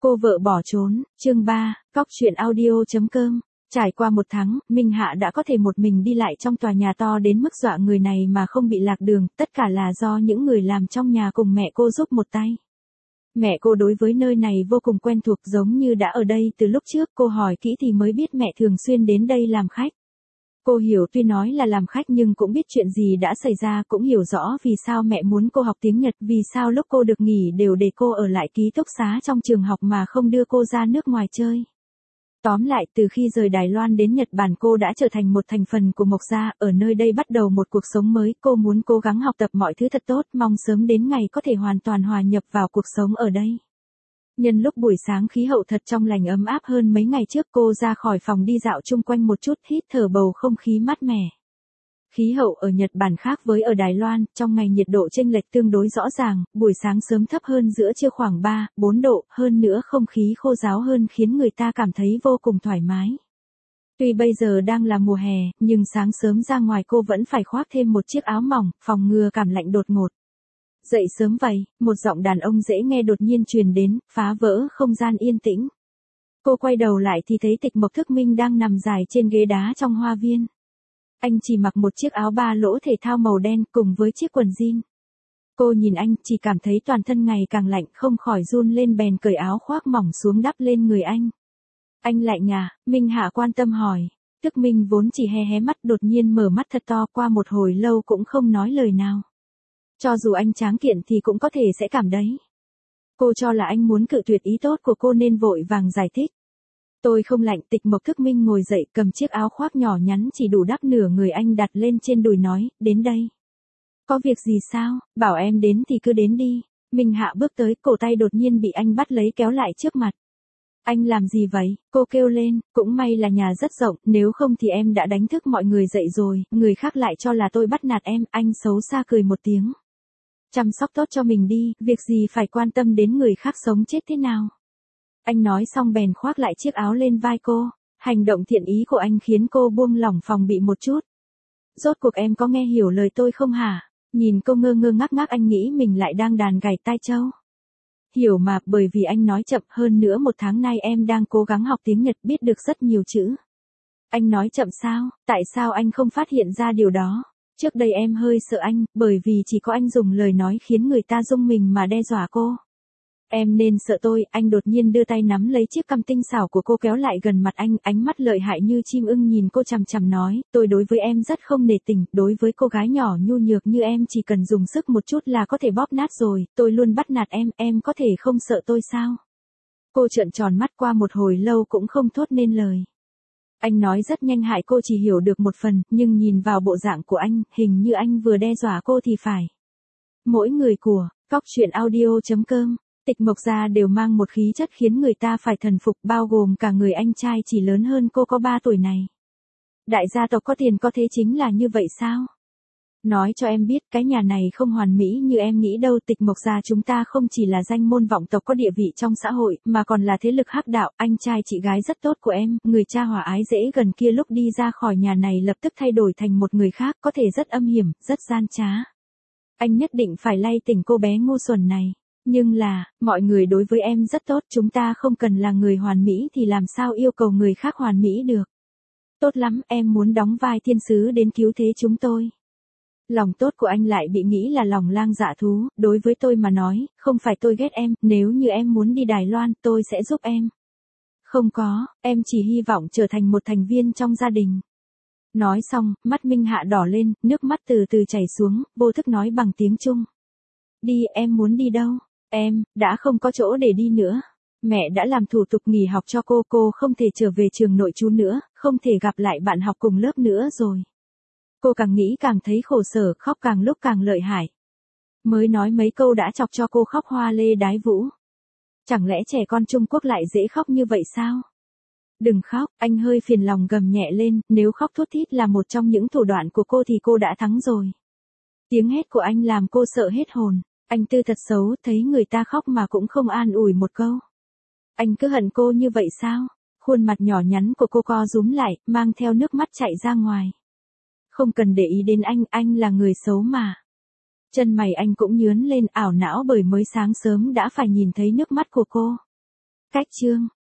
Cô vợ bỏ trốn, chương 3, cóc truyện audio.com. Trải qua 1 tháng, Minh Hạ đã có thể một mình đi lại trong tòa nhà to đến mức dọa người này mà không bị lạc đường, tất cả là do những người làm trong nhà cùng mẹ cô giúp một tay. Mẹ cô đối với nơi này vô cùng quen thuộc, giống như đã ở đây từ lúc trước. Cô hỏi kỹ thì mới biết mẹ thường xuyên đến đây làm khách. Cô hiểu tuy nói là làm khách nhưng cũng biết chuyện gì đã xảy ra, cũng hiểu rõ vì sao mẹ muốn cô học tiếng Nhật, vì sao lúc cô được nghỉ đều để cô ở lại ký túc xá trong trường học mà không đưa cô ra nước ngoài chơi. Tóm lại, từ khi rời Đài Loan đến Nhật Bản cô đã trở thành một thành phần của Mộc gia, ở nơi đây bắt đầu một cuộc sống mới. Cô muốn cố gắng học tập mọi thứ thật tốt, mong sớm đến ngày có thể hoàn toàn hòa nhập vào cuộc sống ở đây. Nhân lúc buổi sáng khí hậu thật trong lành ấm áp hơn mấy ngày trước, cô ra khỏi phòng đi dạo chung quanh một chút, hít thở bầu không khí mát mẻ. Khí hậu ở Nhật Bản khác với ở Đài Loan, trong ngày nhiệt độ chênh lệch tương đối rõ ràng, buổi sáng sớm thấp hơn giữa trưa khoảng 3-4 độ, hơn nữa không khí khô ráo hơn khiến người ta cảm thấy vô cùng thoải mái. Tuy bây giờ đang là mùa hè, nhưng sáng sớm ra ngoài cô vẫn phải khoác thêm một chiếc áo mỏng, phòng ngừa cảm lạnh đột ngột. Dậy sớm vậy, một giọng đàn ông dễ nghe đột nhiên truyền đến, phá vỡ không gian yên tĩnh. Cô quay đầu lại thì thấy Tịch Mộc Thức Minh đang nằm dài trên ghế đá trong hoa viên. Anh chỉ mặc một chiếc áo ba lỗ thể thao màu đen cùng với chiếc quần jean. Cô nhìn anh, chỉ cảm thấy toàn thân ngày càng lạnh, không khỏi run lên bèn cởi áo khoác mỏng xuống đắp lên người anh. Anh lạnh à? Minh Hạ quan tâm hỏi. Thức Minh vốn chỉ hé hé mắt đột nhiên mở mắt thật to, qua một hồi lâu cũng không nói lời nào. Cho dù anh tráng kiện thì cũng có thể sẽ cảm đấy. Cô cho là anh muốn cự tuyệt ý tốt của cô nên vội vàng giải thích. Tôi không lạnh. Tịch Mộc Thức Minh ngồi dậy, cầm chiếc áo khoác nhỏ nhắn chỉ đủ đắp nửa người anh đặt lên trên đùi nói, đến đây. Có việc gì sao? Bảo em đến thì cứ đến đi. Minh Hạ bước tới, cổ tay đột nhiên bị anh bắt lấy kéo lại trước mặt. Anh làm gì vậy? Cô kêu lên, cũng may là nhà rất rộng, nếu không thì em đã đánh thức mọi người dậy rồi, người khác lại cho là tôi bắt nạt em. Anh xấu xa cười một tiếng. Chăm sóc tốt cho mình đi, việc gì phải quan tâm đến người khác sống chết thế nào. Anh nói xong bèn khoác lại chiếc áo lên vai cô. Hành động thiện ý của anh khiến cô buông lỏng phòng bị một chút. Rốt cuộc em có nghe hiểu lời tôi không hả? Nhìn cô ngơ ngơ ngác ngác, anh nghĩ mình lại đang đàn gảy tai trâu. Hiểu mà, bởi vì anh nói chậm, hơn nữa 1 tháng nay em đang cố gắng học tiếng Nhật, biết được rất nhiều chữ. Anh nói chậm sao? Tại sao anh không phát hiện ra điều đó? Trước đây em hơi sợ anh, bởi vì chỉ có anh dùng lời nói khiến người ta rung mình mà đe dọa cô. Em nên sợ tôi. Anh đột nhiên đưa tay nắm lấy chiếc cằm tinh xảo của cô kéo lại gần mặt anh, ánh mắt lợi hại như chim ưng nhìn cô chằm chằm nói, tôi đối với em rất không nể tình, đối với cô gái nhỏ nhu nhược như em chỉ cần dùng sức một chút là có thể bóp nát rồi, tôi luôn bắt nạt em có thể không sợ tôi sao? Cô trợn tròn mắt, qua một hồi lâu cũng không thốt nên lời. Anh nói rất nhanh hại cô chỉ hiểu được một phần, nhưng nhìn vào bộ dạng của anh, hình như anh vừa đe dọa cô thì phải. Mỗi người của cóc truyện audio.com, Tịch Mộc gia đều mang một khí chất khiến người ta phải thần phục, bao gồm cả người anh trai chỉ lớn hơn cô có 3 tuổi này. Đại gia tộc có tiền có thế chính là như vậy sao? Nói cho em biết, cái nhà này không hoàn mỹ như em nghĩ đâu. Tịch Mộc gia chúng ta không chỉ là danh môn vọng tộc có địa vị trong xã hội, mà còn là thế lực hắc đạo. Anh trai chị gái rất tốt của em, người cha hòa ái dễ gần kia lúc đi ra khỏi nhà này lập tức thay đổi thành một người khác, có thể rất âm hiểm, rất gian trá. Anh nhất định phải lay tỉnh cô bé ngu xuẩn này. Nhưng là, mọi người đối với em rất tốt, chúng ta không cần là người hoàn mỹ thì làm sao yêu cầu người khác hoàn mỹ được. Tốt lắm, em muốn đóng vai thiên sứ đến cứu thế chúng tôi. Lòng tốt của anh lại bị nghĩ là lòng lang dạ thú, đối với tôi mà nói, không phải tôi ghét em, nếu như em muốn đi Đài Loan, tôi sẽ giúp em. Không có, em chỉ hy vọng trở thành một thành viên trong gia đình. Nói xong, mắt Minh Hạ đỏ lên, nước mắt từ từ chảy xuống, vô thức nói bằng tiếng Trung. Đi, em muốn đi đâu? Em đã không có chỗ để đi nữa. Mẹ đã làm thủ tục nghỉ học cho cô không thể trở về trường nội trú nữa, không thể gặp lại bạn học cùng lớp nữa rồi. Cô càng nghĩ càng thấy khổ sở, khóc càng lúc càng lợi hại. Mới nói mấy câu đã chọc cho cô khóc hoa lê đái vũ. Chẳng lẽ trẻ con Trung Quốc lại dễ khóc như vậy sao? Đừng khóc, anh hơi phiền lòng gầm nhẹ lên, nếu khóc thút thít là một trong những thủ đoạn của cô thì cô đã thắng rồi. Tiếng hét của anh làm cô sợ hết hồn. Anh tư thật xấu, thấy người ta khóc mà cũng không an ủi một câu. Anh cứ hận cô như vậy sao? Khuôn mặt nhỏ nhắn của cô co rúm lại, mang theo nước mắt chạy ra ngoài. Không cần để ý đến anh là người xấu mà. Chân mày anh cũng nhướn lên, ảo não bởi mới sáng sớm đã phải nhìn thấy nước mắt của cô. Cách chương